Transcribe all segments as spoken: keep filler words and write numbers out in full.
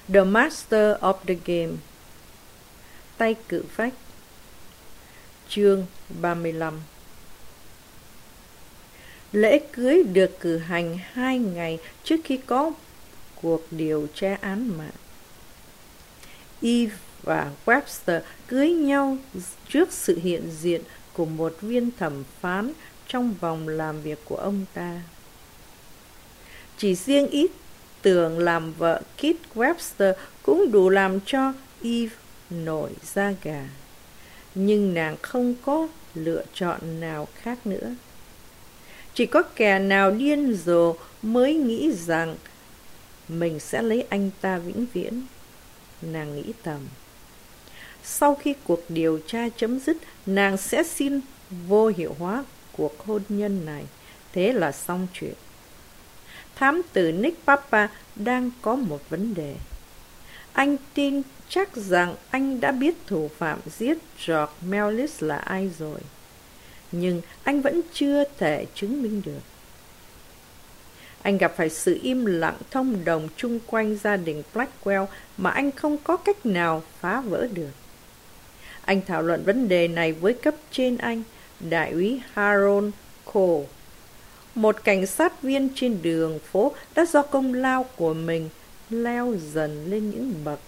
The Master of the Game. Tay cự phách. Chương ba mươi lăm. Lễ cưới được cử hành hai ngày trước khi có cuộc điều tra án mạng. Eve và Webster cưới nhau trước sự hiện diện của một viên thẩm phán trong vòng làm việc của ông ta. Chỉ riêng ý tưởng làm vợ Kit Webster cũng đủ làm cho Eve nổi da gà. Nhưng nàng không có lựa chọn nào khác nữa. Chỉ có kẻ nào điên rồ mới nghĩ rằng mình sẽ lấy anh ta vĩnh viễn, nàng nghĩ thầm. Sau khi cuộc điều tra chấm dứt, nàng sẽ xin vô hiệu hóa cuộc hôn nhân này. Thế là xong chuyện. Thám tử Nick Papa đang có một vấn đề. Anh tin chắc rằng anh đã biết thủ phạm giết George Mellis là ai rồi. Nhưng anh vẫn chưa thể chứng minh được. Anh gặp phải sự im lặng thông đồng chung quanh gia đình Blackwell mà anh không có cách nào phá vỡ được. Anh thảo luận vấn đề này với cấp trên anh, đại úy Harold Cole, một cảnh sát viên trên đường phố đã do công lao của mình leo dần lên những bậc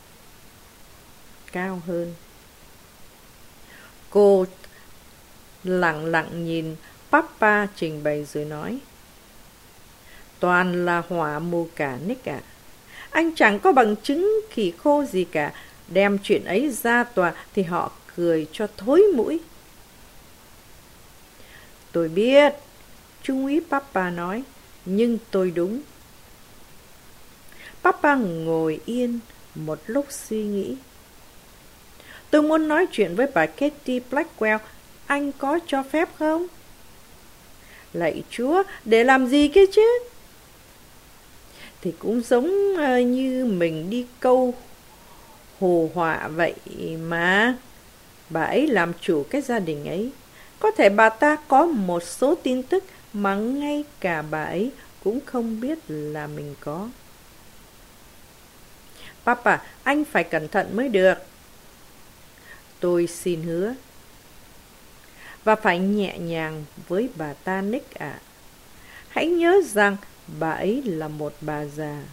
cao hơn. Cô lặng lặng nhìn Papa trình bày rồi nói: Toàn là hỏa mù cả, Nick ạ. Anh chẳng có bằng chứng khỉ khô gì cả. Đem chuyện ấy ra tòa thì họ cười cho thối mũi. Tôi biết, Trung úy Papa nói, nhưng tôi đúng. Papa ngồi yên một lúc suy nghĩ. Tôi muốn nói chuyện với bà Katie Blackwell. Anh có cho phép không? Lạy Chúa, để làm gì kia chứ? Thì cũng giống uh, như mình đi câu hồ họa vậy mà. Bà ấy làm chủ cái gia đình ấy. Có thể bà ta có một số tin tức mà ngay cả bà ấy cũng không biết là mình có. Papa, anh phải cẩn thận mới được. Tôi xin hứa. Và phải nhẹ nhàng với bà ta, Nick ạ. À. Hãy nhớ rằng bà ấy là một bà già.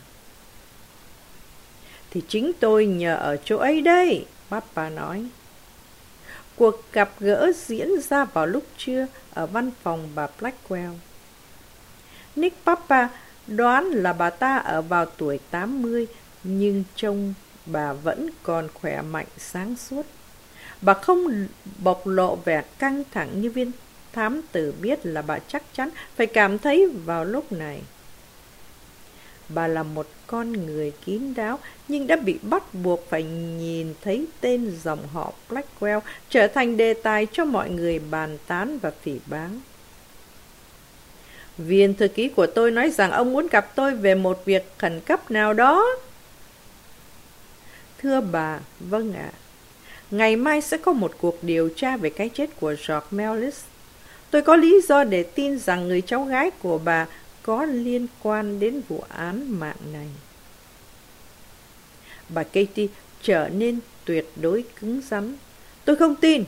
Thì chính tôi nhờ ở chỗ ấy đây, Papa nói. Cuộc gặp gỡ diễn ra vào lúc trưa ở văn phòng bà Blackwell. Nick Papa đoán là bà ta ở vào tuổi tám mươi, nhưng trông bà vẫn còn khỏe mạnh sáng suốt. Bà không bộc lộ vẻ căng thẳng như viên thám tử biết là bà chắc chắn phải cảm thấy vào lúc này. Bà là một con người kín đáo, nhưng đã bị bắt buộc phải nhìn thấy tên dòng họ Blackwell trở thành đề tài cho mọi người bàn tán và phỉ báng. Viên thư ký của tôi nói rằng ông muốn gặp tôi về một việc khẩn cấp nào đó. Thưa bà, vâng ạ. À. Ngày mai sẽ có một cuộc điều tra về cái chết của George Mellis. Tôi có lý do để tin rằng người cháu gái của bà có liên quan đến vụ án mạng này. Bà Katie trở nên tuyệt đối cứng rắn. Tôi không tin.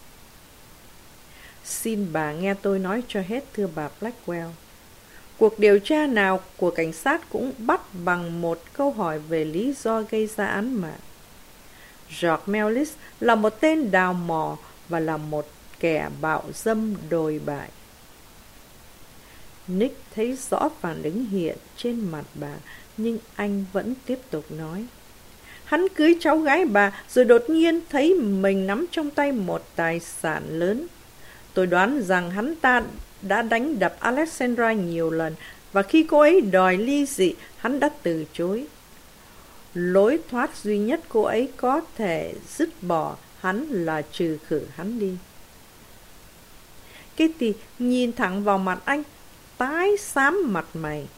Xin bà nghe tôi nói cho hết, thưa bà Blackwell. Cuộc điều tra nào của cảnh sát cũng bắt bằng một câu hỏi về lý do gây ra án mạng. George Mellis là một tên đào mỏ và là một kẻ bạo dâm đồi bại. Nick thấy rõ phản ứng hiện trên mặt bà, nhưng anh vẫn tiếp tục nói. Hắn cưới cháu gái bà rồi đột nhiên thấy mình nắm trong tay một tài sản lớn. Tôi đoán rằng hắn ta đã đánh đập Alexandra nhiều lần, và khi cô ấy đòi ly dị, hắn đã từ chối. Lối thoát duy nhất cô ấy có thể dứt bỏ hắn là trừ khử hắn đi. Kitty nhìn thẳng vào mặt anh, tái xám mặt mày.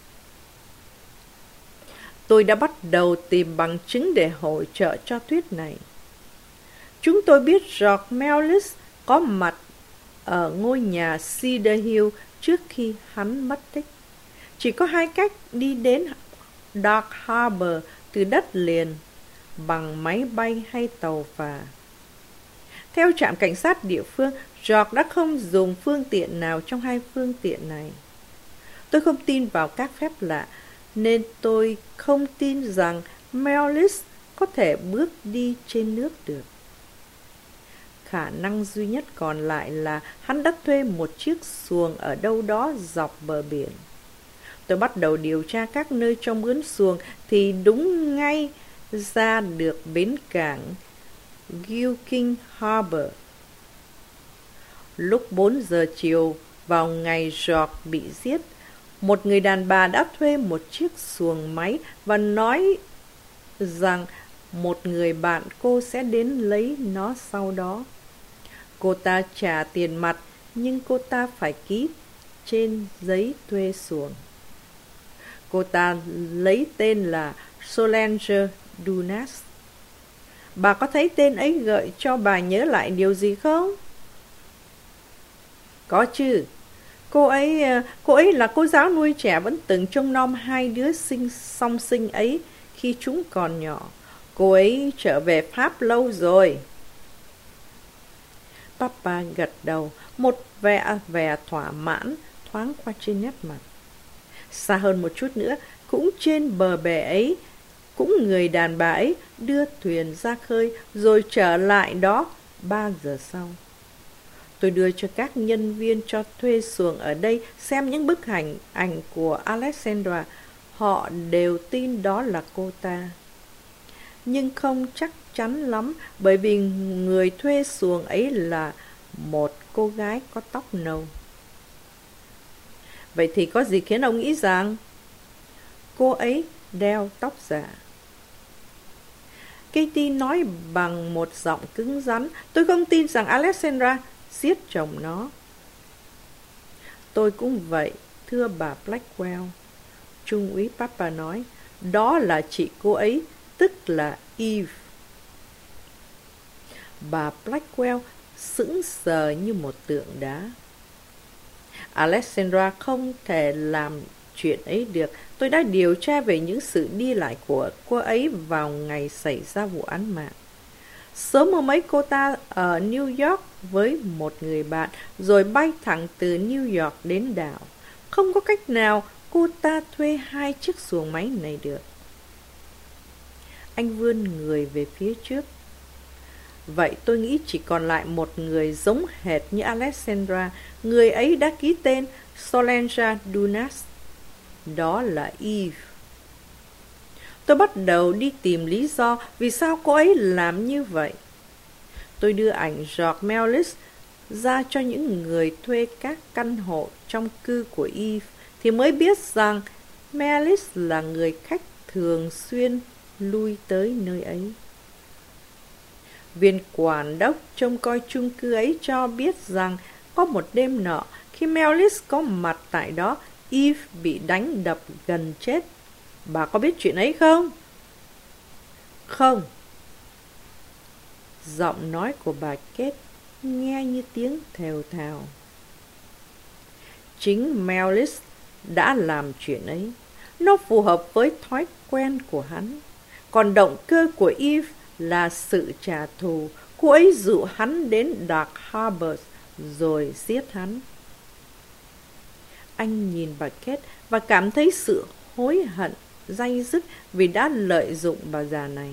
Tôi đã bắt đầu tìm bằng chứng để hỗ trợ cho thuyết này. Chúng tôi biết George Mellis có mặt ở ngôi nhà Cedar Hill trước khi hắn mất tích. Chỉ có hai cách đi đến Dark Harbor từ đất liền bằng máy bay hay tàu phà. Theo trạm cảnh sát địa phương, George đã không dùng phương tiện nào trong hai phương tiện này. Tôi không tin vào các phép lạ, nên tôi không tin rằng Meolis có thể bước đi trên nước được. Khả năng duy nhất còn lại là hắn đã thuê một chiếc xuồng ở đâu đó dọc bờ biển. Tôi bắt đầu điều tra các nơi trong mướn xuồng thì đúng ngay ra được bến cảng Gilking Harbor. Lúc bốn giờ chiều vào ngày George bị giết, một người đàn bà đã thuê một chiếc xuồng máy và nói rằng một người bạn cô sẽ đến lấy nó sau đó. Cô ta trả tiền mặt, nhưng cô ta phải ký trên giấy thuê xuồng. Cô ta lấy tên là Solange Dunas. Bà có thấy tên ấy gợi cho bà nhớ lại điều gì không? Có chứ. Cô ấy, cô ấy là cô giáo nuôi trẻ vẫn từng trông nom hai đứa sinh song sinh ấy khi chúng còn nhỏ. Cô ấy trở về Pháp lâu rồi. Papa gật đầu, một vẻ vẻ thỏa mãn thoáng qua trên nét mặt. Xa hơn một chút nữa, cũng trên bờ bè ấy, cũng người đàn bà ấy đưa thuyền ra khơi rồi trở lại đó ba giờ sau. Tôi đưa cho các nhân viên cho thuê xuồng ở đây xem những bức ảnh ảnh của Alexandra. Họ đều tin đó là cô ta. Nhưng không chắc chắn lắm, bởi vì người thuê xuồng ấy là một cô gái có tóc nâu. Vậy thì có gì khiến ông nghĩ rằng cô ấy đeo tóc giả? Katie nói bằng một giọng cứng rắn. Tôi không tin rằng Alexandra giết chồng nó. Tôi cũng vậy, thưa bà Blackwell. Trung úy Papa nói. Đó là chị cô ấy, tức là Eve. Bà Blackwell sững sờ như một tượng đá. Alexandra không thể làm chuyện ấy được. Tôi đã điều tra về những sự đi lại của cô ấy vào ngày xảy ra vụ án mạng. Sớm hôm ấy cô ta ở New York với một người bạn, rồi bay thẳng từ New York đến đảo. Không có cách nào cô ta thuê hai chiếc xuồng máy này được. Anh vươn người về phía trước. Vậy tôi nghĩ chỉ còn lại một người giống hệt như Alexandra. Người ấy đã ký tên Solange Dunas. Đó là Eve. Tôi bắt đầu đi tìm lý do vì sao cô ấy làm như vậy. Tôi đưa ảnh George Meolis ra cho những người thuê các căn hộ trong cư của Eve thì mới biết rằng Meolis là người khách thường xuyên lui tới nơi ấy. Viên quản đốc trông coi chung cư ấy cho biết rằng có một đêm nọ, khi Meolis có mặt tại đó, Eve bị đánh đập gần chết. Bà có biết chuyện ấy không? Không. Giọng nói của bà Kate nghe như tiếng thều thào. Chính Meolis đã làm chuyện ấy. Nó phù hợp với thói quen của hắn. Còn động cơ của Eve là sự trả thù. Cô ấy dụ hắn đến Dark Harbor rồi giết hắn. Anh nhìn bà Kate và cảm thấy sự hối hận day dứt vì đã lợi dụng bà già này.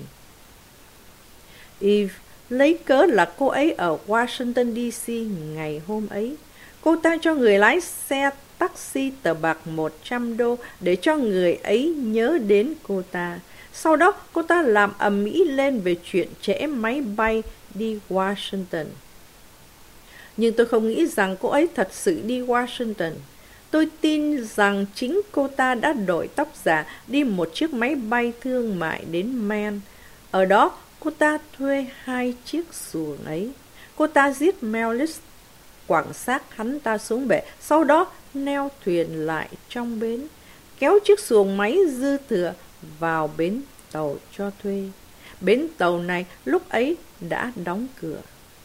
Eve lấy cớ là cô ấy ở Washington D C ngày hôm ấy. Cô ta cho người lái xe taxi tờ bạc một trăm đô để cho người ấy nhớ đến cô ta. Sau đó cô ta làm ầm ĩ lên về chuyện trễ máy bay đi Washington. Nhưng tôi không nghĩ rằng cô ấy thật sự đi Washington. Tôi tin rằng chính cô ta đã đổi tóc giả đi một chiếc máy bay thương mại đến Maine. Ở đó, cô ta thuê hai chiếc xuồng ấy. Cô ta giết Meolis, quẳng xác hắn ta xuống bể, sau đó neo thuyền lại trong bến, kéo chiếc xuồng máy dư thừa vào bến tàu cho thuê. Bến tàu này lúc ấy đã đóng cửa.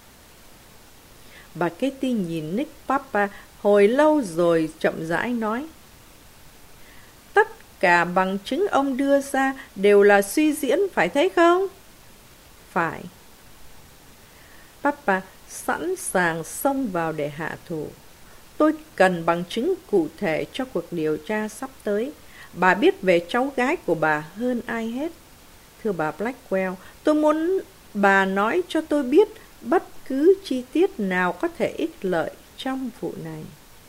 Bà Katie nhìn Nick Papa hồi lâu rồi chậm rãi nói. Tất cả bằng chứng ông đưa ra đều là suy diễn, phải thế không? Phải. Papa sẵn sàng xông vào để hạ thủ. Tôi cần bằng chứng cụ thể cho cuộc điều tra sắp tới. Bà biết về cháu gái của bà hơn ai hết. Thưa bà Blackwell, tôi muốn bà nói cho tôi biết bất cứ chi tiết nào có thể ích lợi trong vụ này.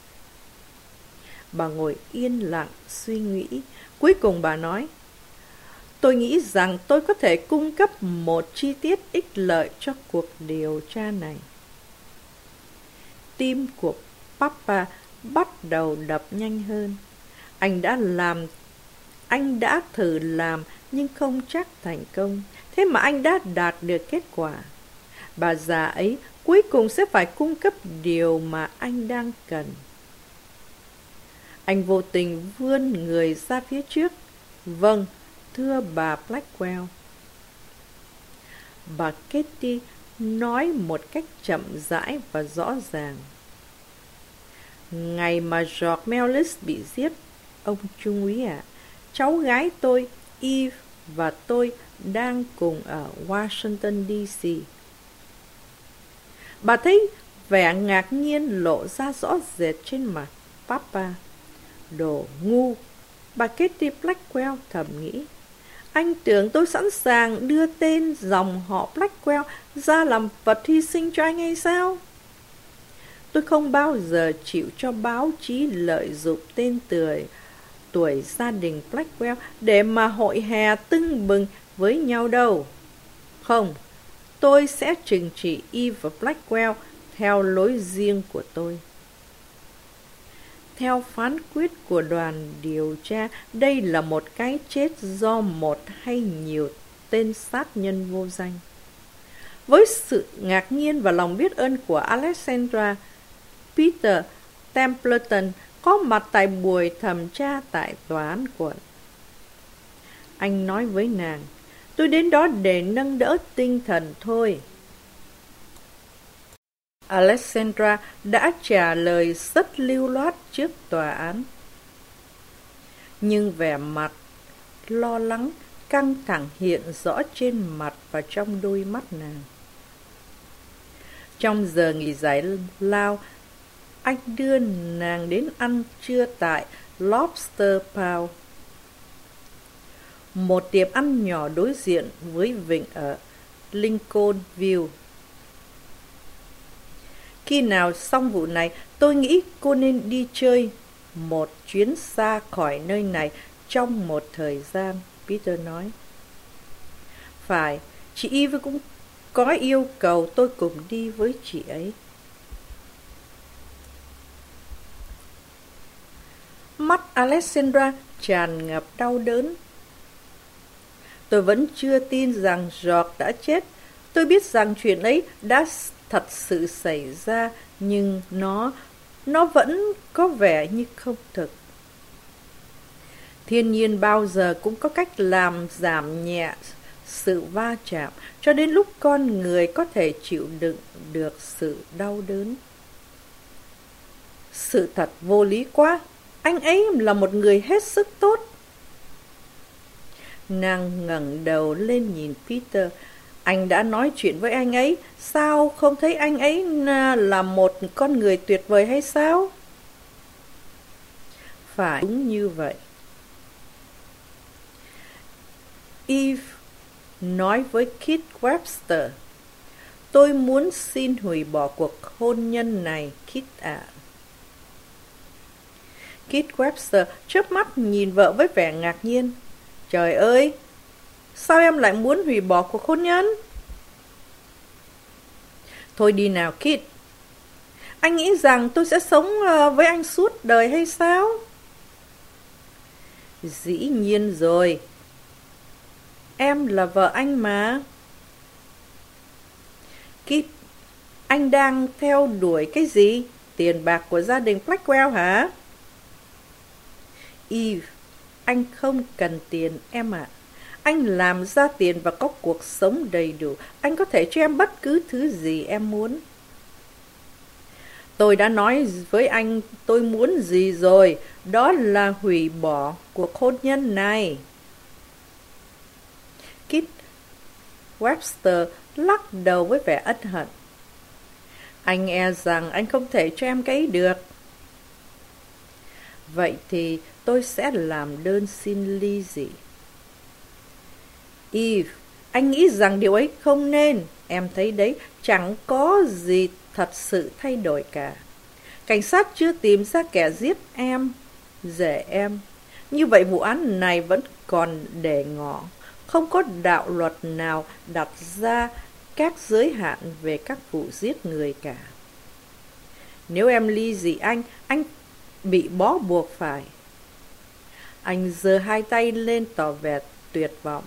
Bà ngồi yên lặng suy nghĩ. Cuối cùng bà nói, tôi nghĩ rằng tôi có thể cung cấp một chi tiết ích lợi cho cuộc điều tra này. Tim của Papa bắt đầu đập nhanh hơn. Anh đã làm, anh đã thử làm nhưng không chắc thành công. Thế mà anh đã đạt được kết quả. Bà già ấy cuối cùng sẽ phải cung cấp điều mà anh đang cần. Anh vô tình vươn người ra phía trước. Vâng, thưa bà Blackwell. Bà Katie nói một cách chậm rãi và rõ ràng. Ngày mà George Mellis bị giết, ông Trung úy ạ, à, cháu gái tôi, Eve và tôi đang cùng ở Washington D C. Bà thấy vẻ ngạc nhiên lộ ra rõ rệt trên mặt Papa. Đồ ngu, bà Katie Blackwell thầm nghĩ. Anh tưởng tôi sẵn sàng đưa tên dòng họ Blackwell ra làm vật hy sinh cho anh hay sao? Tôi không bao giờ chịu cho báo chí lợi dụng tên tuổi, tuổi gia đình Blackwell để mà hội hè tưng bừng với nhau đâu. Không, tôi sẽ trừng trị Eve và Blackwell theo lối riêng của tôi. Theo phán quyết của đoàn điều tra, đây là một cái chết do một hay nhiều tên sát nhân vô danh. Với sự ngạc nhiên và lòng biết ơn của Alexandra, Peter Templeton có mặt tại buổi thẩm tra tại tòa án quận. Anh nói với nàng, tôi đến đó để nâng đỡ tinh thần thôi. Alexandra đã trả lời rất lưu loát trước tòa án. Nhưng vẻ mặt lo lắng, căng thẳng hiện rõ trên mặt và trong đôi mắt nàng. Trong giờ nghỉ giải lao, anh đưa nàng đến ăn trưa tại Lobster Pound, một tiệm ăn nhỏ đối diện với vịnh ở Lincoln View. Khi nào xong vụ này, tôi nghĩ cô nên đi chơi một chuyến xa khỏi nơi này trong một thời gian, Peter nói. Phải, chị Eve cũng có yêu cầu tôi cùng đi với chị ấy. Mắt Alexandra tràn ngập đau đớn. Tôi vẫn chưa tin rằng George đã chết. Tôi biết rằng chuyện ấy đã thật sự xảy ra, nhưng nó, nó vẫn có vẻ như không thực. Thiên nhiên bao giờ cũng có cách làm giảm nhẹ sự va chạm, cho đến lúc con người có thể chịu đựng được sự đau đớn. Sự thật vô lý quá, anh ấy là một người hết sức tốt. Nàng ngẩng đầu lên nhìn Peter. Anh đã nói chuyện với anh ấy, sao không thấy anh ấy là một con người tuyệt vời hay sao? Phải, đúng như vậy. Eve nói với Kit Webster, tôi muốn xin hủy bỏ cuộc hôn nhân này, Kit ạ. À. Kit Webster chớp mắt nhìn vợ với vẻ ngạc nhiên. Trời ơi, sao em lại muốn hủy bỏ cuộc hôn nhân? Thôi đi nào Kit. Anh nghĩ rằng tôi sẽ sống với anh suốt đời hay sao? Dĩ nhiên rồi. Em là vợ anh mà. Kit, anh đang theo đuổi cái gì? Tiền bạc của gia đình Blackwell hả? Eve, anh không cần tiền em ạ. À. Anh làm ra tiền và có cuộc sống đầy đủ. Anh có thể cho em bất cứ thứ gì em muốn. Tôi đã nói với anh tôi muốn gì rồi, đó là hủy bỏ cuộc hôn nhân này. Kit Webster lắc đầu với vẻ ân hận. Anh e rằng anh không thể cho em cái được. Vậy thì tôi sẽ làm đơn xin ly dị. Eve, anh nghĩ rằng điều ấy không nên. Em thấy đấy, chẳng có gì thật sự thay đổi cả. Cảnh sát chưa tìm ra kẻ giết em, rể em. Như vậy vụ án này vẫn còn để ngỏ. Không có đạo luật nào đặt ra các giới hạn về các vụ giết người cả. Nếu em ly dị anh, anh bị bó buộc phải. Anh giơ hai tay lên tỏ vẻ tuyệt vọng.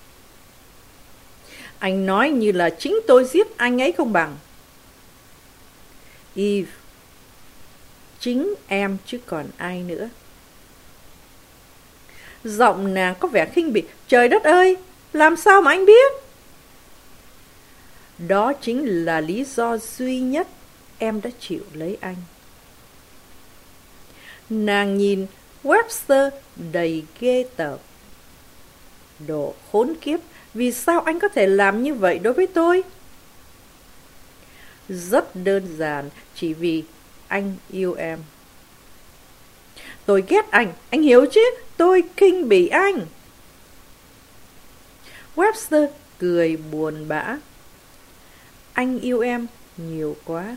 Anh nói như là chính tôi giết anh ấy không bằng. Eve, chính em chứ còn ai nữa. Giọng nàng có vẻ khinh bỉ. Trời đất ơi, làm sao mà anh biết? Đó chính là lý do duy nhất em đã chịu lấy anh. Nàng nhìn Webster đầy ghê tởm. Đồ khốn kiếp, vì sao anh có thể làm như vậy đối với tôi? Rất đơn giản, chỉ vì anh yêu em. Tôi ghét anh, anh hiểu chứ, tôi khinh bỉ anh. Webster cười buồn bã. Anh yêu em nhiều quá.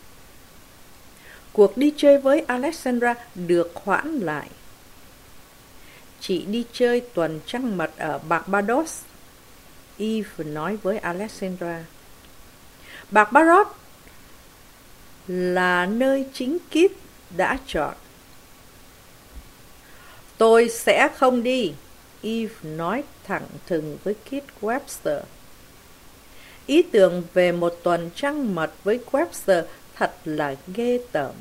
Cuộc đi chơi với Alexandra được hoãn lại. Chị đi chơi tuần trăng mật ở Barbados, Eve nói với Alexandra. Barbados là nơi chính Kit đã chọn. Tôi sẽ không đi, Eve nói thẳng thừng với Kit Webster. Ý tưởng về một tuần trăng mật với Webster thật là ghê tởm.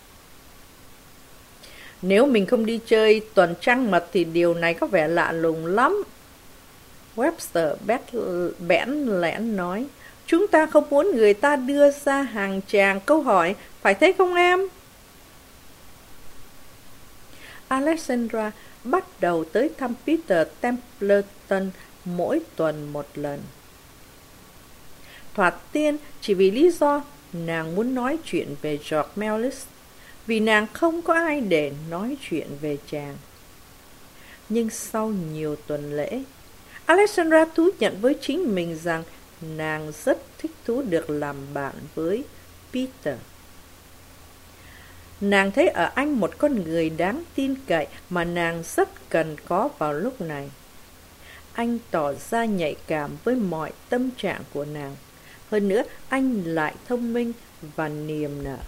Nếu mình không đi chơi tuần trăng mật thì điều này có vẻ lạ lùng lắm. Webster bẽn lẽn nói. Chúng ta không muốn người ta đưa ra hàng tràng câu hỏi, phải thế không em? Alexandra bắt đầu tới thăm Peter Templeton mỗi tuần một lần. Thoạt tiên chỉ vì lý do nàng muốn nói chuyện về George Mellis, vì nàng không có ai để nói chuyện về chàng. Nhưng sau nhiều tuần lễ, Alexandra thú nhận với chính mình rằng nàng rất thích thú được làm bạn với Peter. Nàng thấy ở anh một con người đáng tin cậy mà nàng rất cần có vào lúc này. Anh tỏ ra nhạy cảm với mọi tâm trạng của nàng. Hơn nữa, anh lại thông minh và niềm nở.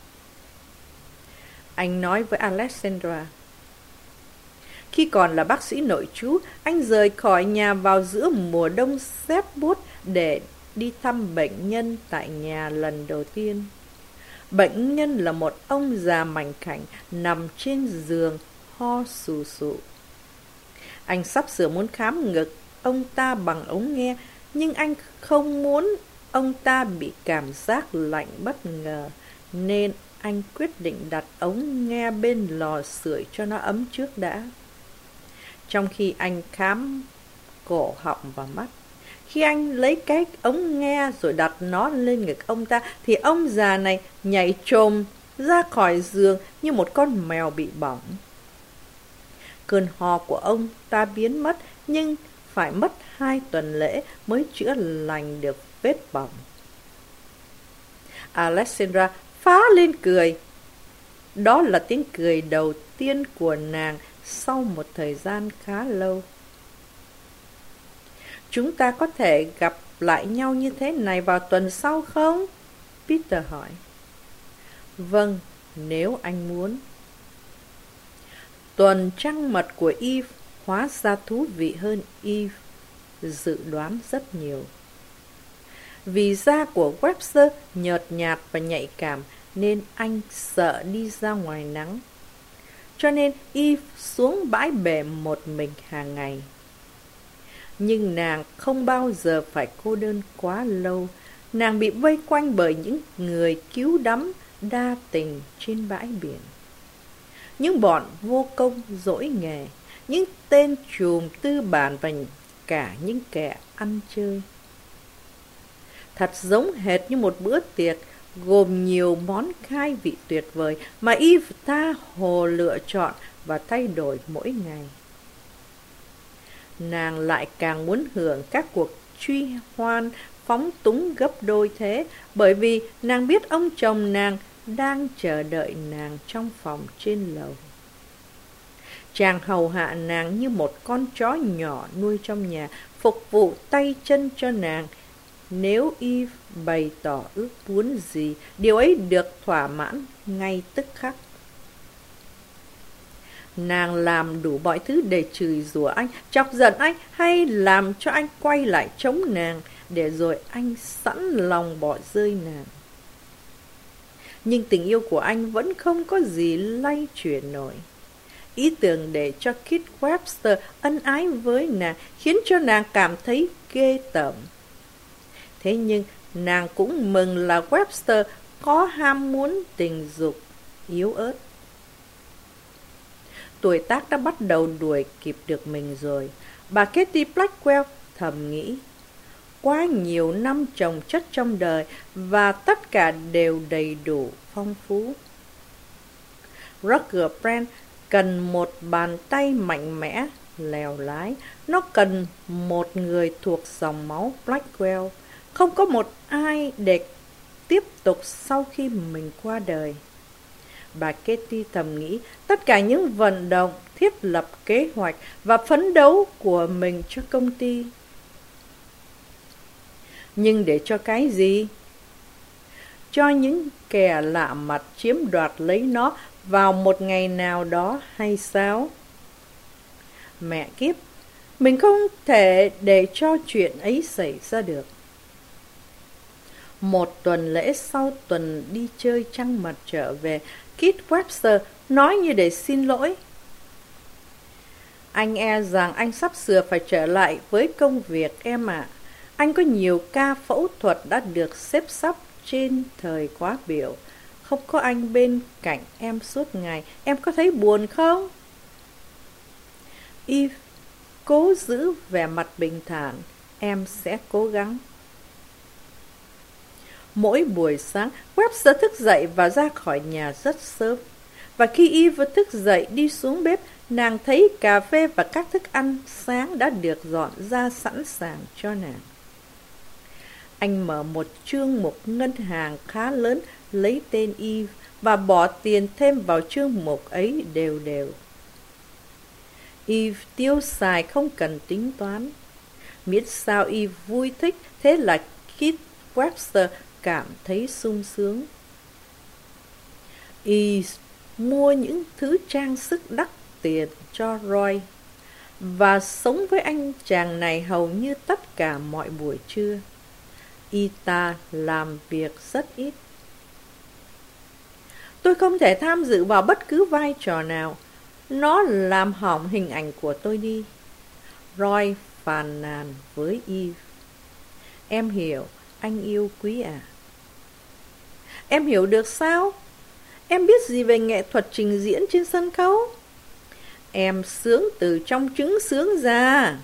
Anh nói với Alexandra. Khi còn là bác sĩ nội trú, anh rời khỏi nhà vào giữa mùa đông rét buốt để đi thăm bệnh nhân tại nhà lần đầu tiên. Bệnh nhân là một ông già mảnh khảnh nằm trên giường ho sù sụ. Anh sắp sửa muốn khám ngực ông ta bằng ống nghe, nhưng anh không muốn ông ta bị cảm giác lạnh bất ngờ, nên anh quyết định đặt ống nghe bên lò sưởi cho nó ấm trước đã. Trong khi anh khám cổ họng và mắt, khi anh lấy cái ống nghe rồi đặt nó lên ngực ông ta, thì ông già này nhảy chồm ra khỏi giường như một con mèo bị bỏng. Cơn ho của ông ta biến mất, nhưng phải mất hai tuần lễ mới chữa lành được vết bỏng. Alexandra phá lên cười. Đó là tiếng cười đầu tiên của nàng sau một thời gian khá lâu. Chúng ta có thể gặp lại nhau như thế này vào tuần sau không? Peter hỏi. Vâng, nếu anh muốn. Tuần trăng mật của Eve hóa ra thú vị hơn Eve dự đoán rất nhiều. Vì da của Webster nhợt nhạt và nhạy cảm nên anh sợ đi ra ngoài nắng. Cho nên Eve xuống bãi bể một mình hàng ngày. Nhưng nàng không bao giờ phải cô đơn quá lâu. Nàng bị vây quanh bởi những người cứu đắm đa tình trên bãi biển. Những bọn vô công dỗi nghề, những tên trùm tư bản và cả những kẻ ăn chơi. Thật giống hệt như một bữa tiệc gồm nhiều món khai vị tuyệt vời mà Eve tha hồ lựa chọn và thay đổi mỗi ngày. Nàng lại càng muốn hưởng các cuộc truy hoan phóng túng gấp đôi thế, bởi vì nàng biết ông chồng nàng đang chờ đợi nàng trong phòng trên lầu. Chàng hầu hạ nàng như một con chó nhỏ nuôi trong nhà, phục vụ tay chân cho nàng. Nếu Eve bày tỏ ước muốn gì, điều ấy được thỏa mãn ngay tức khắc. Nàng làm đủ mọi thứ để chửi rủa anh, chọc giận anh hay làm cho anh quay lại chống nàng, để rồi anh sẵn lòng bỏ rơi nàng. Nhưng tình yêu của anh vẫn không có gì lay chuyển nổi. Ý tưởng để cho Kit Webster ân ái với nàng khiến cho nàng cảm thấy ghê tởm. Thế nhưng nàng cũng mừng là Webster có ham muốn tình dục yếu ớt. Tuổi tác đã bắt đầu đuổi kịp được mình rồi. Bà Katie Blackwell thầm nghĩ. Quá nhiều năm chồng chất trong đời và tất cả đều đầy đủ phong phú. Roger Brand cần một bàn tay mạnh mẽ, lèo lái. Nó cần một người thuộc dòng máu Blackwell. Không có một ai để tiếp tục sau khi mình qua đời. Bà Katie thầm nghĩ tất cả những vận động, thiết lập kế hoạch và phấn đấu của mình cho công ty. Nhưng để cho cái gì? Cho những kẻ lạ mặt chiếm đoạt lấy nó vào một ngày nào đó hay sao? Mẹ kiếp, mình không thể để cho chuyện ấy xảy ra được. Một tuần lễ sau tuần đi chơi trăng mật trở về, Kit Webster nói như để xin lỗi. Anh e rằng anh sắp sửa phải trở lại với công việc em ạ. À. Anh có nhiều ca phẫu thuật đã được xếp sắp trên thời khóa biểu. Không có anh bên cạnh em suốt ngày, em có thấy buồn không? Eve cố giữ vẻ mặt bình thản, em sẽ cố gắng. Mỗi buổi sáng, Webster thức dậy và ra khỏi nhà rất sớm. Và khi Eve thức dậy đi xuống bếp, nàng thấy cà phê và các thức ăn sáng đã được dọn ra sẵn sàng cho nàng. Anh mở một chương mục ngân hàng khá lớn lấy tên Eve và bỏ tiền thêm vào chương mục ấy đều đều. Eve tiêu xài không cần tính toán. Miễn sao Eve vui thích, thế là Kit Webster cảm thấy sung sướng. Eve mua những thứ trang sức đắt tiền cho Roy và sống với anh chàng này hầu như tất cả mọi buổi trưa. Y ta làm việc rất ít. Tôi không thể tham dự vào bất cứ vai trò nào. Nó làm hỏng hình ảnh của tôi đi. Roy phàn nàn với Eve. Em hiểu, anh yêu quý à? Em hiểu được sao? Em biết gì về nghệ thuật trình diễn trên sân khấu? Em sướng từ trong trứng sướng ra.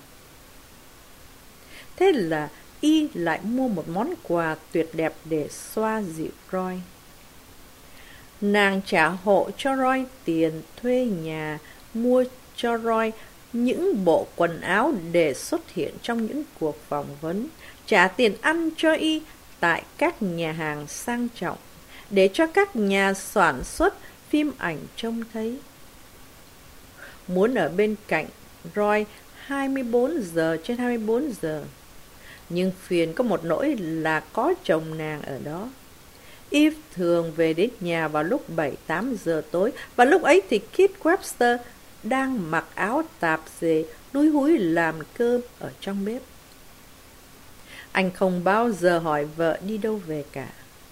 Thế là Y lại mua một món quà tuyệt đẹp để xoa dịu Roy. Nàng trả hộ cho Roy tiền thuê nhà, mua cho Roy những bộ quần áo để xuất hiện trong những cuộc phỏng vấn, trả tiền ăn cho Y tại các nhà hàng sang trọng, để cho các nhà sản xuất phim ảnh trông thấy. Muốn ở bên cạnh Roy hai mươi bốn giờ trên hai mươi bốn giờ. Nhưng phiền có một nỗi là có chồng nàng ở đó. Eve thường về đến nhà vào lúc bảy tám giờ tối, và lúc ấy thì Kit Webster đang mặc áo tạp dề lúi húi làm cơm ở trong bếp. Anh không bao giờ hỏi vợ đi đâu về cả.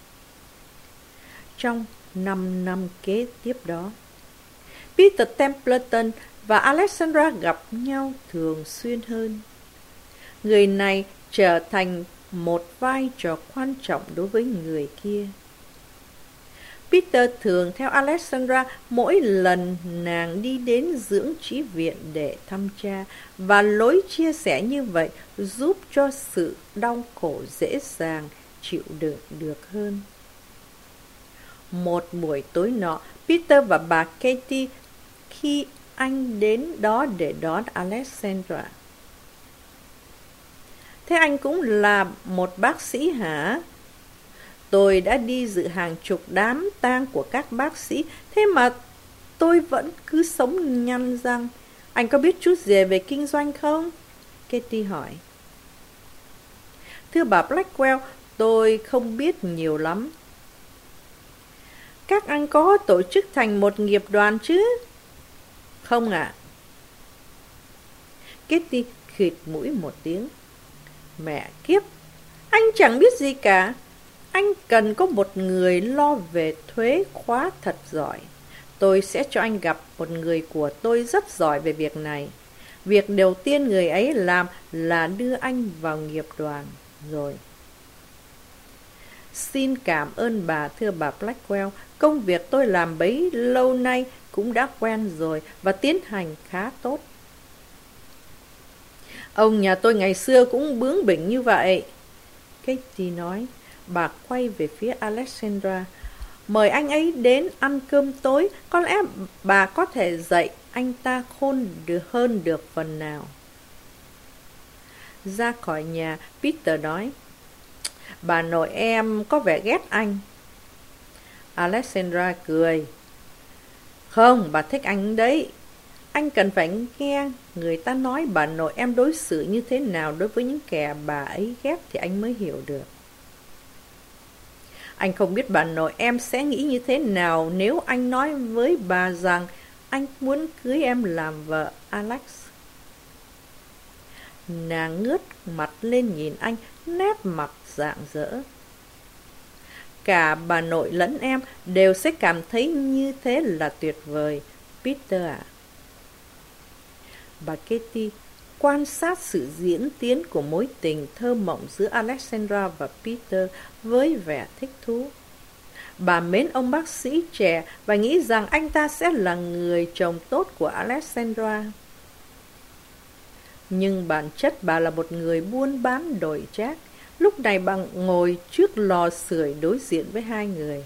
Trong năm năm kế tiếp đó, Peter Templeton và Alexandra gặp nhau thường xuyên hơn. Người này trở thành một vai trò quan trọng đối với người kia. Peter thường theo Alexandra mỗi lần nàng đi đến dưỡng trí viện để thăm cha, và lối chia sẻ như vậy giúp cho sự đau khổ dễ dàng chịu đựng được hơn. Một buổi tối nọ, Peter và bà Katie khi anh đến đó để đón Alexandra. Thế anh cũng là một bác sĩ hả? Tôi đã đi dự hàng chục đám tang của các bác sĩ, thế mà tôi vẫn cứ sống nhăn răng. Anh có biết chút gì về kinh doanh không? Katie hỏi. Thưa bà Blackwell, tôi không biết nhiều lắm. Các anh có tổ chức thành một nghiệp đoàn chứ? Không ạ. À. Katie khịt mũi một tiếng. Mẹ kiếp, anh chẳng biết gì cả. Anh cần có một người lo về thuế khóa thật giỏi. Tôi sẽ cho anh gặp một người của tôi rất giỏi về việc này. Việc đầu tiên người ấy làm là đưa anh vào nghiệp đoàn rồi. Xin cảm ơn bà, thưa bà Blackwell. Công việc tôi làm bấy lâu nay cũng đã quen rồi và tiến hành khá tốt. Ông nhà tôi ngày xưa cũng bướng bỉnh như vậy, Katie nói. Bà quay về phía Alexandra. Mời anh ấy đến ăn cơm tối, có lẽ bà có thể dạy anh ta khôn được hơn được phần nào. Ra khỏi nhà, Peter nói, bà nội em có vẻ ghét anh. Alexandra cười. Không, bà thích anh đấy. Anh cần phải nghe người ta nói bà nội em đối xử như thế nào đối với những kẻ bà ấy ghét thì anh mới hiểu được. Anh không biết bà nội em sẽ nghĩ như thế nào nếu anh nói với bà rằng anh muốn cưới em làm vợ, Alex. Nàng ngước mặt lên nhìn anh, nét mặt rạng rỡ. Cả bà nội lẫn em đều sẽ cảm thấy như thế là tuyệt vời, Peter ạ. À. Bà Katie quan sát sự diễn tiến của mối tình thơ mộng giữa Alexandra và Peter với vẻ thích thú. Bà mến ông bác sĩ trẻ và nghĩ rằng anh ta sẽ là người chồng tốt của Alexandra. Nhưng bản chất bà là một người buôn bán đổi trác. Lúc này bà ngồi trước lò sưởi đối diện với hai người.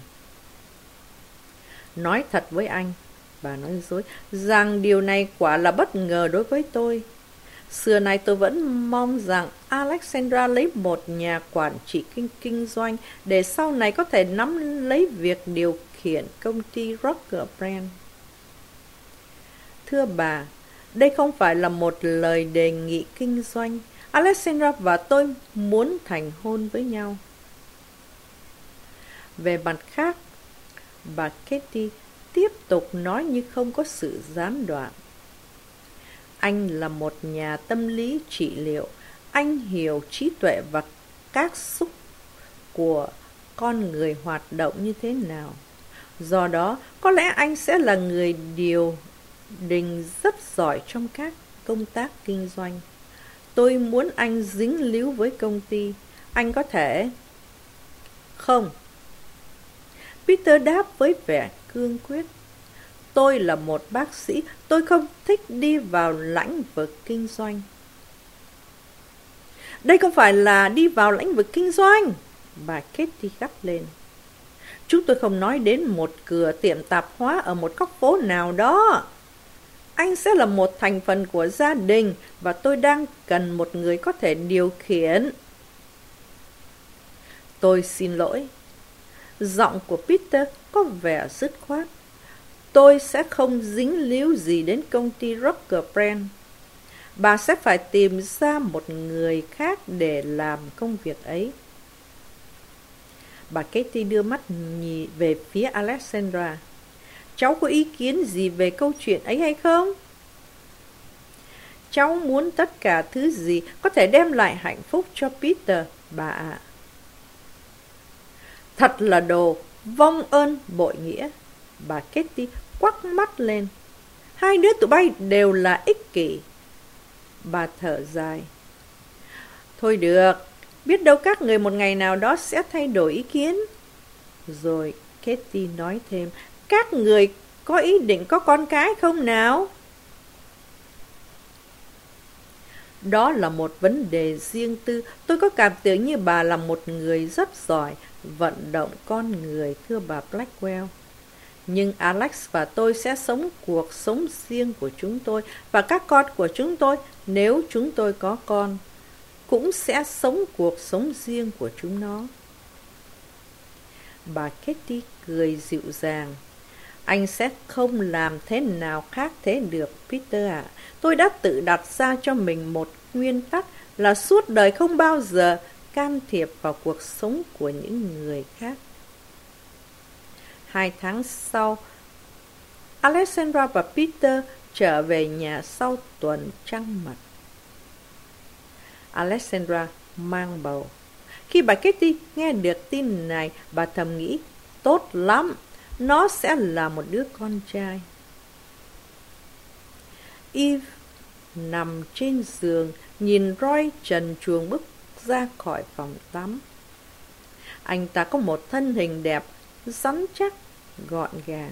Nói thật với anh, bà nói dối, rằng điều này quả là bất ngờ đối với tôi. Xưa nay tôi vẫn mong rằng Alexandra lấy một nhà quản trị kinh kinh doanh để sau này có thể nắm lấy việc điều khiển công ty Rocker Brand. Thưa bà, đây không phải là một lời đề nghị kinh doanh. Alexandra và tôi muốn thành hôn với nhau. Về mặt khác, bà Katie tiếp tục nói như không có sự gián đoạn. Anh là một nhà tâm lý trị liệu. Anh hiểu trí tuệ và các xúc của con người hoạt động như thế nào. Do đó, có lẽ anh sẽ là người điều đình rất giỏi trong các công tác kinh doanh. Tôi muốn anh dính líu với công ty. Anh có thể... Không. Peter đáp với vẻ cương quyết. Tôi là một bác sĩ, tôi không thích đi vào lĩnh vực kinh doanh. Đây không phải là đi vào lĩnh vực kinh doanh, bà Katie gắt lên. Chúng tôi không nói đến một cửa tiệm tạp hóa ở một góc phố nào đó. Anh sẽ là một thành phần của gia đình và tôi đang cần một người có thể điều khiển. Tôi xin lỗi. Giọng của Peter có vẻ dứt khoát. Tôi sẽ không dính líu gì đến công ty Rocker Brand. Bà sẽ phải tìm ra một người khác để làm công việc ấy. Bà Katie đưa mắt nhìn về phía Alexandra. Cháu có ý kiến gì về câu chuyện ấy hay không? Cháu muốn tất cả thứ gì có thể đem lại hạnh phúc cho Peter, bà ạ. Thật là đồ vong ơn bội nghĩa. Bà Katie quắc mắt lên. Hai đứa tụi bay đều là ích kỷ. Bà thở dài. Thôi được, biết đâu các người một ngày nào đó sẽ thay đổi ý kiến. Rồi Katie nói thêm, các người có ý định có con cái không nào? Đó là một vấn đề riêng tư. Tôi có cảm tưởng như bà là một người rất giỏi vận động con người, thưa bà Blackwell. Nhưng Alex và tôi sẽ sống cuộc sống riêng của chúng tôi, và các con của chúng tôi, nếu chúng tôi có con, cũng sẽ sống cuộc sống riêng của chúng nó. Bà Katie cười dịu dàng. Anh sẽ không làm thế nào khác thế được, Peter ạ. À. Tôi đã tự đặt ra cho mình một nguyên tắc là suốt đời không bao giờ can thiệp vào cuộc sống của những người khác. Hai tháng sau, Alexandra và Peter trở về nhà sau tuần trăng mật. Alexandra mang bầu. Khi bà Katie nghe được tin này, bà thầm nghĩ, tốt lắm, nó sẽ là một đứa con trai. Eve nằm trên giường, nhìn Roy trần truồng bước ra khỏi phòng tắm. Anh ta có một thân hình đẹp, rắn chắc, gọn gàng.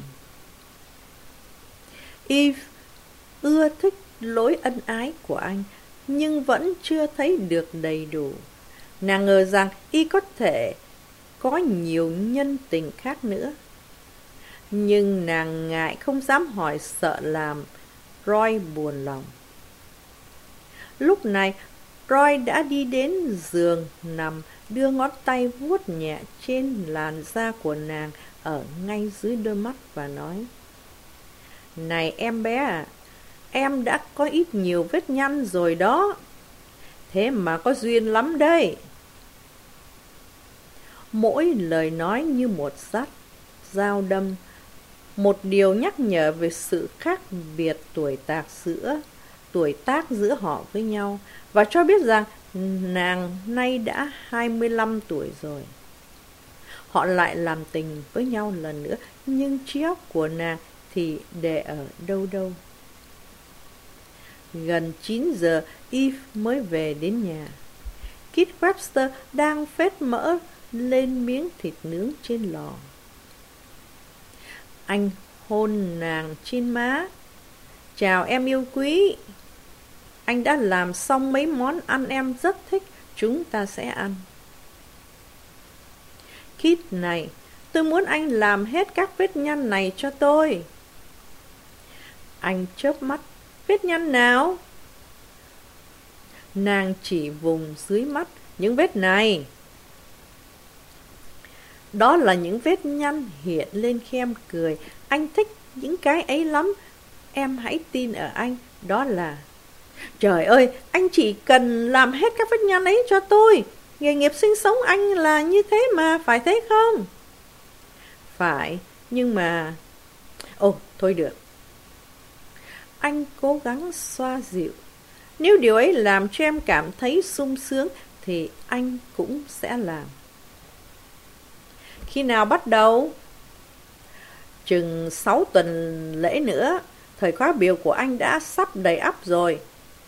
Eve ưa thích lối ân ái của anh, nhưng vẫn chưa thấy được đầy đủ. Nàng ngờ rằng y có thể có nhiều nhân tình khác nữa. Nhưng nàng ngại không dám hỏi, sợ làm Roy buồn lòng. Lúc này, Roy đã đi đến giường nằm, đưa ngón tay vuốt nhẹ trên làn da của nàng ở ngay dưới đôi mắt và nói, này em bé à, em đã có ít nhiều vết nhăn rồi đó. Thế mà có duyên lắm đây. Mỗi lời nói như một dắt dao đâm, một điều nhắc nhở về sự khác biệt tuổi tác giữa tuổi tác giữa họ với nhau, và cho biết rằng nàng nay đã hai mươi lăm tuổi rồi. Họ lại làm tình với nhau lần nữa, nhưng trí óc của nàng thì để ở đâu đâu. Gần chín giờ, Eve mới về đến nhà. Kit Webster đang phết mỡ lên miếng thịt nướng trên lò. Anh hôn nàng trên má. Chào em yêu quý. Anh đã làm xong mấy món ăn em rất thích, chúng ta sẽ ăn. Kit này, tôi muốn anh làm hết các vết nhăn này cho tôi. Anh chớp mắt. Vết nhăn nào? Nàng chỉ vùng dưới mắt. Những vết này. Đó là những vết nhăn hiện lên khi em cười. Anh thích những cái ấy lắm. Em hãy tin ở anh. Đó là... Trời ơi, anh chỉ cần làm hết các vết nhăn ấy cho tôi. Nghề nghiệp sinh sống anh là như thế mà, phải thế không? Phải, nhưng mà... Ồ, thôi được. Anh cố gắng xoa dịu. Nếu điều ấy làm cho em cảm thấy sung sướng thì anh cũng sẽ làm. Khi nào bắt đầu? Chừng sáu tuần lễ nữa. Thời khóa biểu của anh đã sắp đầy ắp rồi.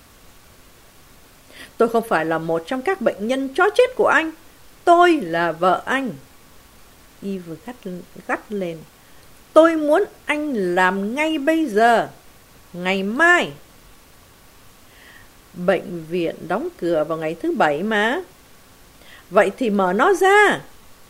Tôi không phải là một trong các bệnh nhân chó chết của anh. Tôi là vợ anh. Eve gắt, gắt lên. Tôi muốn anh làm ngay bây giờ. Ngày mai. Bệnh viện đóng cửa vào ngày thứ bảy mà. Vậy thì mở nó ra.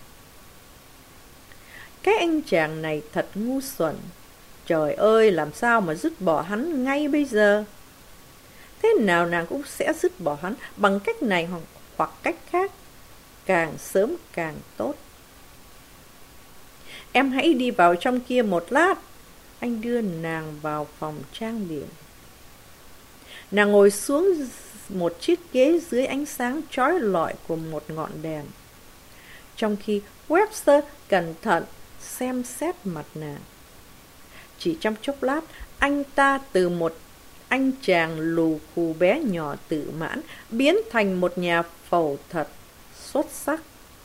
Cái anh chàng này thật ngu xuẩn. Trời ơi, làm sao mà dứt bỏ hắn ngay bây giờ? Thế nào nàng cũng sẽ dứt bỏ hắn bằng cách này hoặc, hoặc cách khác. Càng sớm càng tốt. Em hãy đi vào trong kia một lát. Anh đưa nàng vào phòng trang điểm. Nàng ngồi xuống một chiếc ghế dưới ánh sáng chói lọi của một ngọn đèn. Trong khi Webster cẩn thận xem xét mặt nàng. Chỉ trong chốc lát, anh ta từ một anh chàng lù khù bé nhỏ tự mãn biến thành một nhà phẫu thuật xuất sắc.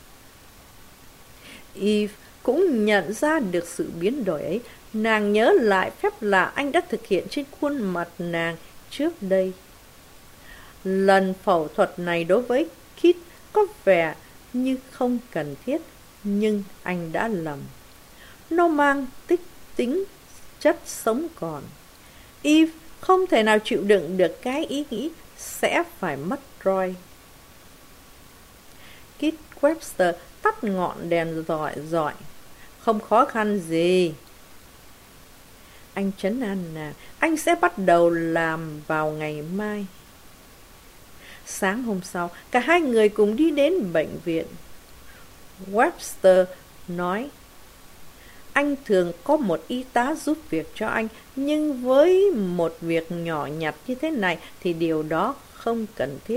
Eve cũng nhận ra được sự biến đổi ấy. Nàng nhớ lại phép lạ anh đã thực hiện trên khuôn mặt nàng trước đây. Lần phẫu thuật này đối với Kit có vẻ như không cần thiết, nhưng anh đã lầm. nó mang tích tính chất sống còn. Eve không thể nào chịu đựng được cái ý nghĩ sẽ phải mất Roy. Kit Webster tắt ngọn đèn dọi dọi. Không khó khăn gì. Anh trấn an nàng, anh sẽ bắt đầu làm vào ngày mai. Sáng hôm sau, cả hai người cùng đi đến bệnh viện. Webster nói, anh thường có một y tá giúp việc cho anh, nhưng với một việc nhỏ nhặt như thế này thì điều đó không cần thiết.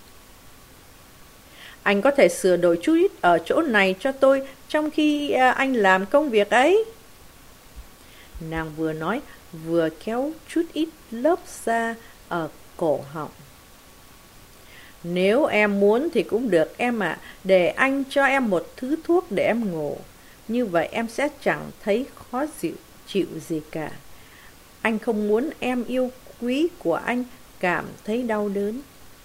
Anh có thể sửa đổi chút ít ở chỗ này cho tôi trong khi anh làm công việc ấy. Nàng vừa nói, vừa kéo chút ít lớp da ở cổ họng. Nếu em muốn thì cũng được em ạ, à, để anh cho em một thứ thuốc để em ngủ. Như vậy em sẽ chẳng thấy khó chịu, chịu gì cả. Anh không muốn em yêu quý của anh cảm thấy đau đớn.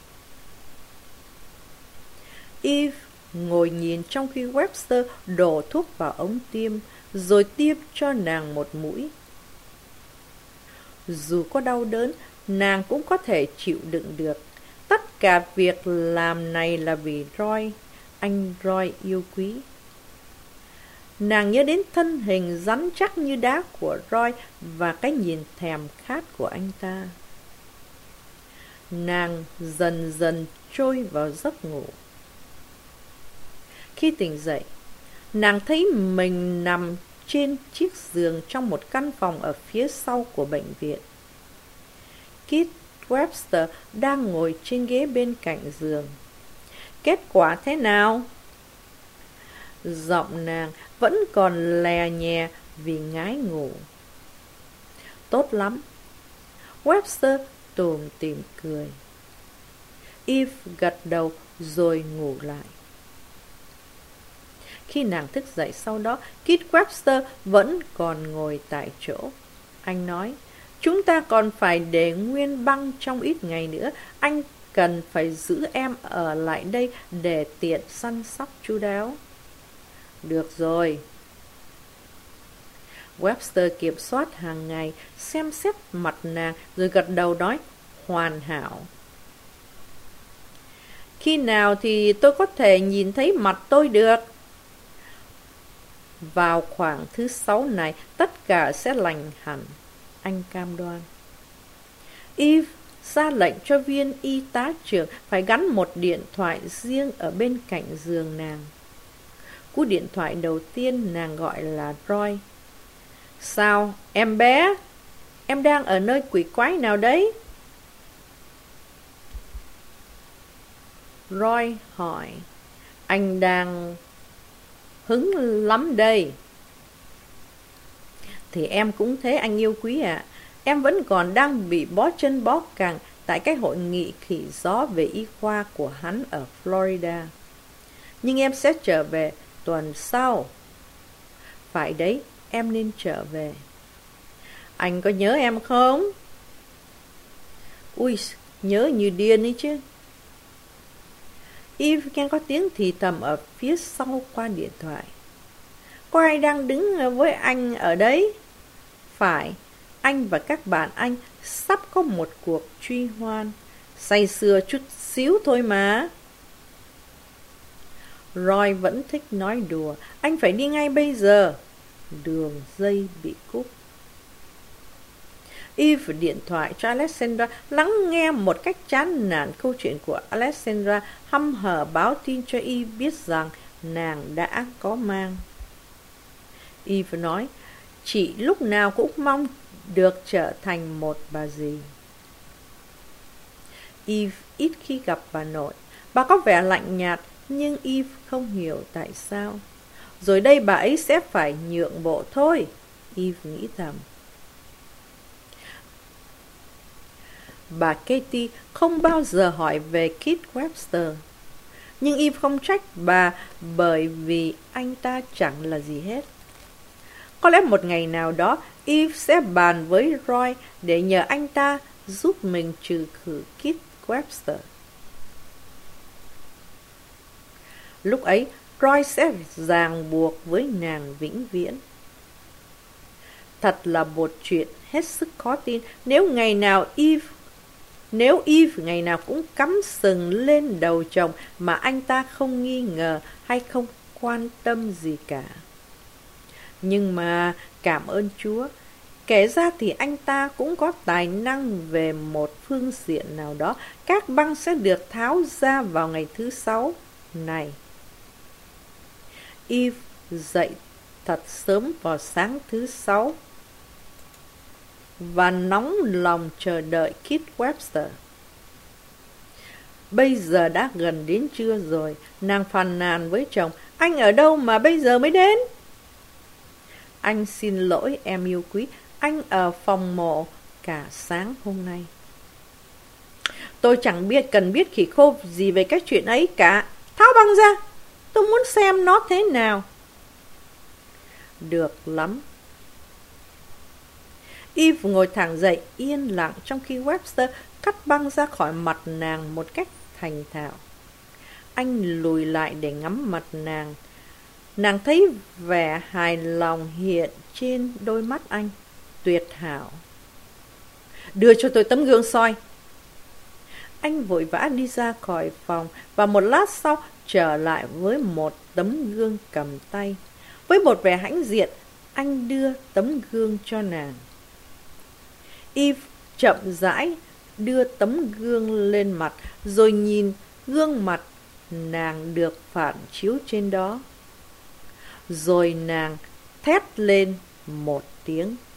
Eve ngồi nhìn trong khi Webster đổ thuốc vào ống tiêm, rồi tiêm cho nàng một mũi. Dù có đau đớn, nàng cũng có thể chịu đựng được. Tất cả việc làm này là vì Roy, anh Roy yêu quý. Nàng nhớ đến thân hình rắn chắc như đá của Roy và cái nhìn thèm khát của anh ta. Nàng dần dần trôi vào giấc ngủ. Khi tỉnh dậy, nàng thấy mình nằm trên chiếc giường trong một căn phòng ở phía sau của bệnh viện. Kit Webster đang ngồi trên ghế bên cạnh giường. Kết quả thế nào? Giọng nàng vẫn còn lè nhè vì ngái ngủ. Tốt lắm. Webster tủm tỉm cười. Eve gật đầu rồi ngủ lại. Khi nàng thức dậy sau đó, Kit Webster vẫn còn ngồi tại chỗ. Anh nói, chúng ta còn phải để nguyên băng trong ít ngày nữa. Anh cần phải giữ em ở lại đây để tiện săn sóc chu đáo. Được rồi. Webster kiểm soát hàng ngày, xem xét mặt nàng rồi gật đầu nói, hoàn hảo. Khi nào thì tôi có thể nhìn thấy mặt tôi được? Vào khoảng thứ sáu này, tất cả sẽ lành hẳn, anh cam đoan. Eve ra lệnh cho viên y tá trưởng phải gắn một điện thoại riêng ở bên cạnh giường nàng. Cú điện thoại đầu tiên nàng gọi là Roy. Sao, em bé? Em đang ở nơi quỷ quái nào đấy? Roy hỏi. Anh đang hứng lắm đây. Thì em cũng thế anh yêu quý ạ. À. Em vẫn còn đang bị bó chân bó cẳng tại cái hội nghị khỉ gió về y khoa của hắn ở Florida. Nhưng em sẽ trở về tuần sau. Phải đấy, em nên trở về. Anh có nhớ em không? Ui, nhớ như điên ấy chứ. Eve nghe có tiếng thì thầm ở phía sau qua điện thoại. Có ai đang đứng với anh ở đấy? Phải, anh và các bạn anh sắp có một cuộc truy hoan. Say sưa chút xíu thôi mà. Roy vẫn thích nói đùa. Anh phải đi ngay bây giờ. Đường dây bị cúp. Eve điện thoại cho Alexandra, lắng nghe một cách chán nản câu chuyện của Alexandra, hăm hở báo tin cho Eve biết rằng nàng đã có mang. Eve nói, chị lúc nào cũng mong được trở thành một bà dì. Eve ít khi gặp bà nội. Bà có vẻ lạnh nhạt, nhưng Eve không hiểu tại sao. Rồi đây bà ấy sẽ phải nhượng bộ thôi, Eve nghĩ thầm. Bà Katie không bao giờ hỏi về Kit Webster. Nhưng Eve không trách bà bởi vì anh ta chẳng là gì hết. Có lẽ một ngày nào đó Eve sẽ bàn với Roy để nhờ anh ta giúp mình trừ khử Kit Webster. Lúc ấy Roy sẽ ràng buộc với nàng vĩnh viễn. Thật là một chuyện hết sức khó tin nếu ngày nào Eve Nếu Eve ngày nào cũng cắm sừng lên đầu chồng mà anh ta không nghi ngờ hay không quan tâm gì cả. Nhưng mà cảm ơn Chúa, kể ra thì anh ta cũng có tài năng về một phương diện nào đó. Các băng sẽ được tháo ra vào ngày thứ sáu này. Eve dậy thật sớm vào sáng thứ sáu và nóng lòng chờ đợi Kit Webster. Bây giờ đã gần đến trưa rồi, nàng phàn nàn với chồng, anh ở đâu mà bây giờ mới đến? Anh xin lỗi em yêu quý, anh ở phòng mộ cả sáng hôm nay. Tôi chẳng biết cần biết khỉ khô gì về cái chuyện ấy cả. Tháo băng ra, tôi muốn xem nó thế nào. Được lắm. Eve ngồi thẳng dậy yên lặng trong khi Webster cắt băng ra khỏi mặt nàng một cách thành thạo. Anh lùi lại để ngắm mặt nàng. Nàng thấy vẻ hài lòng hiện trên đôi mắt anh. Tuyệt hảo. Đưa cho tôi tấm gương soi. Anh vội vã đi ra khỏi phòng và một lát sau trở lại với một tấm gương cầm tay. Với một vẻ hãnh diện, anh đưa tấm gương cho nàng. Eve chậm rãi đưa tấm gương lên mặt, rồi nhìn gương mặt nàng được phản chiếu trên đó. Rồi nàng thét lên một tiếng.